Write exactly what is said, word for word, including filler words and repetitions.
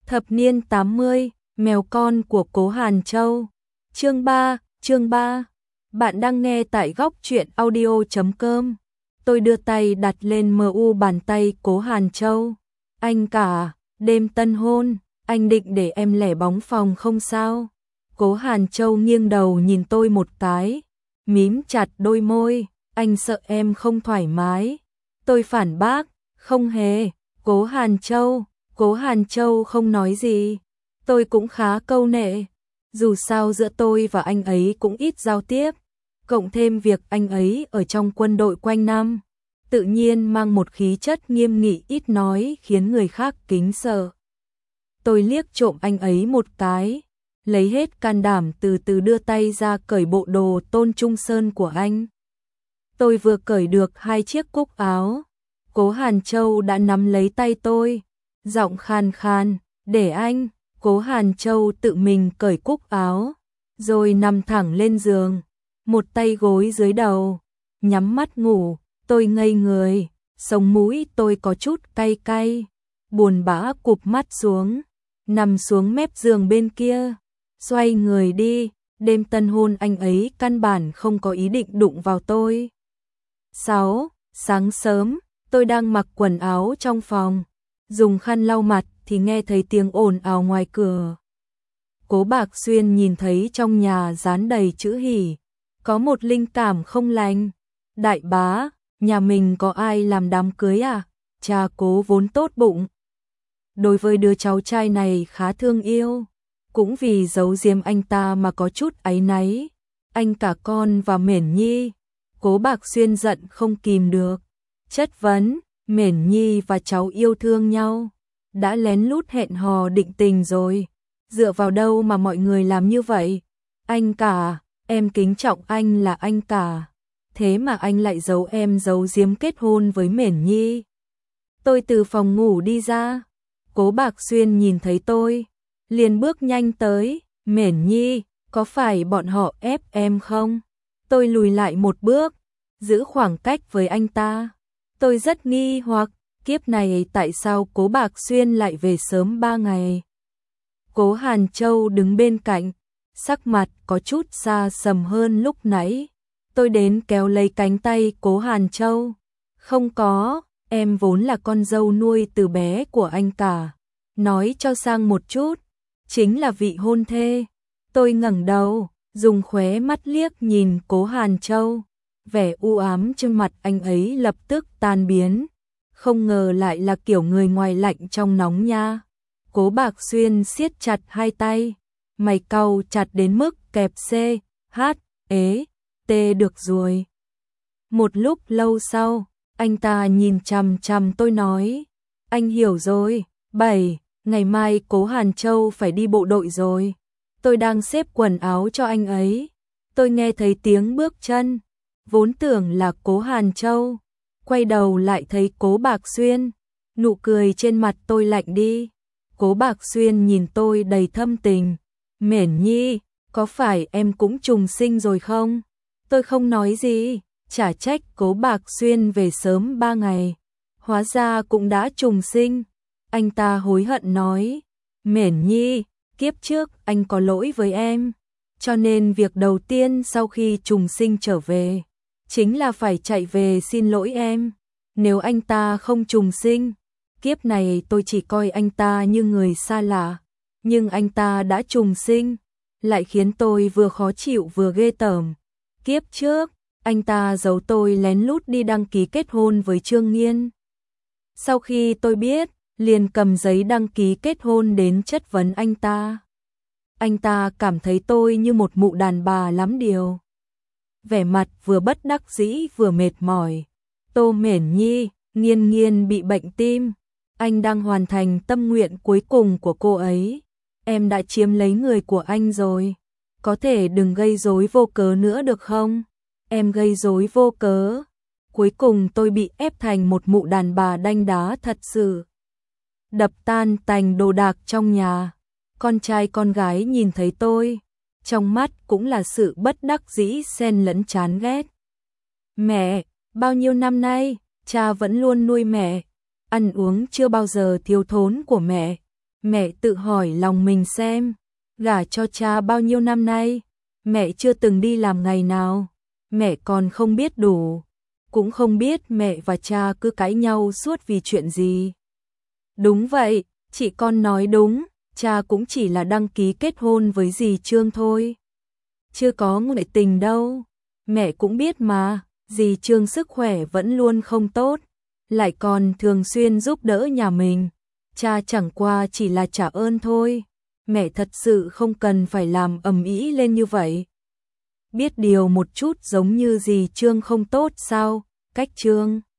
Thập niên tám mươi, mèo con của Cố Hàn Châu. Chương ba, chương ba. Bạn đang nghe tại góc truyện audio chấm com. Tôi đưa tay đặt lên mờ u bàn tay Cố Hàn Châu. Anh cả, đêm tân hôn, anh định để em lẻ bóng phòng không sao? Cố Hàn Châu nghiêng đầu nhìn tôi một cái, mím chặt đôi môi, anh sợ em không thoải mái. Tôi phản bác, không hề. Cố Hàn Châu, Cố Hàn Châu không nói gì. Tôi cũng khá câu nệ. Dù sao giữa tôi và anh ấy cũng ít giao tiếp, cộng thêm việc anh ấy ở trong quân đội quanh năm, tự nhiên mang một khí chất nghiêm nghị ít nói khiến người khác kính sợ. Tôi liếc trộm anh ấy một cái, lấy hết can đảm từ từ đưa tay ra cởi bộ đồ Tôn Trung Sơn của anh. Tôi vừa cởi được hai chiếc cúc áo, Cố Hàn Châu đã nắm lấy tay tôi, giọng khan khan, để anh. Cố Hàn Châu tự mình cởi cúc áo, rồi nằm thẳng lên giường, một tay gối dưới đầu, nhắm mắt ngủ. Tôi ngây người, sống mũi tôi có chút cay cay, buồn bã cụp mắt xuống, nằm xuống mép giường bên kia, xoay người đi. Đêm tân hôn anh ấy căn bản không có ý định đụng vào tôi. sáu. Sáng sớm, tôi đang mặc quần áo trong phòng, dùng khăn lau mặt thì nghe thấy tiếng ồn ào ngoài cửa. Cố Bạc Xuyên nhìn thấy trong nhà dán đầy chữ hỉ, có một linh cảm không lành. Đại bá, nhà mình có ai làm đám cưới à? Cha Cố vốn tốt bụng, đối với đứa cháu trai này khá thương yêu, cũng vì giấu giếm anh ta mà có chút áy náy. Anh cả con và Mển Nhi. Cố Bạc Xuyên giận không kìm được, chất vấn, Mển Nhi và cháu yêu thương nhau, đã lén lút hẹn hò định tình rồi, dựa vào đâu mà mọi người làm như vậy? Anh cả, em kính trọng anh là anh cả, thế mà anh lại giấu em giấu giếm kết hôn với Mển Nhi. Tôi từ phòng ngủ đi ra, Cố Bạc Xuyên nhìn thấy tôi, liền bước nhanh tới, Mển Nhi, có phải bọn họ ép em không? Tôi lùi lại một bước, giữ khoảng cách với anh ta. Tôi rất nghi hoặc, kiếp này tại sao Cố Bạc Xuyên lại về sớm ba ngày? Cố Hàn Châu đứng bên cạnh, sắc mặt có chút xa sầm hơn lúc nãy. Tôi đến kéo lấy cánh tay Cố Hàn Châu. Không có, em vốn là con dâu nuôi từ bé của anh cả. Nói cho sang một chút, chính là vị hôn thê. Tôi ngẩng đầu, dùng khóe mắt liếc nhìn Cố Hàn Châu. Vẻ u ám trên mặt anh ấy lập tức tan biến. Không ngờ lại là kiểu người ngoài lạnh trong nóng nha. Cố Bạc Xuyên siết chặt hai tay, mày cau chặt đến mức kẹp C, H, ế, T được rồi. Một lúc lâu sau, anh ta nhìn chằm chằm tôi nói, anh hiểu rồi. Bảy, ngày mai Cố Hàn Châu phải đi bộ đội rồi. Tôi đang xếp quần áo cho anh ấy, tôi nghe thấy tiếng bước chân, vốn tưởng là Cố Hàn Châu, quay đầu lại thấy Cố Bạc Xuyên, nụ cười trên mặt tôi lạnh đi. Cố Bạc Xuyên nhìn tôi đầy thâm tình, Mển Nhi, có phải em cũng trùng sinh rồi không? Tôi không nói gì, chả trách Cố Bạc Xuyên về sớm ba ngày, hóa ra cũng đã trùng sinh. Anh ta hối hận nói, Mển Nhi, kiếp trước anh có lỗi với em, cho nên việc đầu tiên sau khi trùng sinh trở về, chính là phải chạy về xin lỗi em. Nếu anh ta không trùng sinh, kiếp này tôi chỉ coi anh ta như người xa lạ, nhưng anh ta đã trùng sinh, lại khiến tôi vừa khó chịu vừa ghê tởm. Kiếp trước, anh ta giấu tôi lén lút đi đăng ký kết hôn với Trương Nghiên. Sau khi tôi biết, liền cầm giấy đăng ký kết hôn đến chất vấn anh ta. Anh ta cảm thấy tôi như một mụ đàn bà lắm điều. Vẻ mặt vừa bất đắc dĩ vừa mệt mỏi. Tô Mển Nhi, Nghiên Nghiên bị bệnh tim, anh đang hoàn thành tâm nguyện cuối cùng của cô ấy. Em đã chiếm lấy người của anh rồi, có thể đừng gây rối vô cớ nữa được không? Em gây rối vô cớ, cuối cùng tôi bị ép thành một mụ đàn bà đanh đá thật sự, đập tan tành đồ đạc trong nhà. Con trai con gái nhìn thấy tôi, trong mắt cũng là sự bất đắc dĩ xen lẫn chán ghét. Mẹ, bao nhiêu năm nay, cha vẫn luôn nuôi mẹ, ăn uống chưa bao giờ thiếu thốn của mẹ. Mẹ tự hỏi lòng mình xem, gả cho cha bao nhiêu năm nay, mẹ chưa từng đi làm ngày nào, mẹ còn không biết đủ, cũng không biết mẹ và cha cứ cãi nhau suốt vì chuyện gì. Đúng vậy, chị con nói đúng, cha cũng chỉ là đăng ký kết hôn với dì Trương thôi. Chưa có ngoại tình đâu. Mẹ cũng biết mà, dì Trương sức khỏe vẫn luôn không tốt, lại còn thường xuyên giúp đỡ nhà mình. Cha chẳng qua chỉ là trả ơn thôi. Mẹ thật sự không cần phải làm ầm ĩ lên như vậy. Biết điều một chút giống như dì Trương không tốt sao? Cách Trương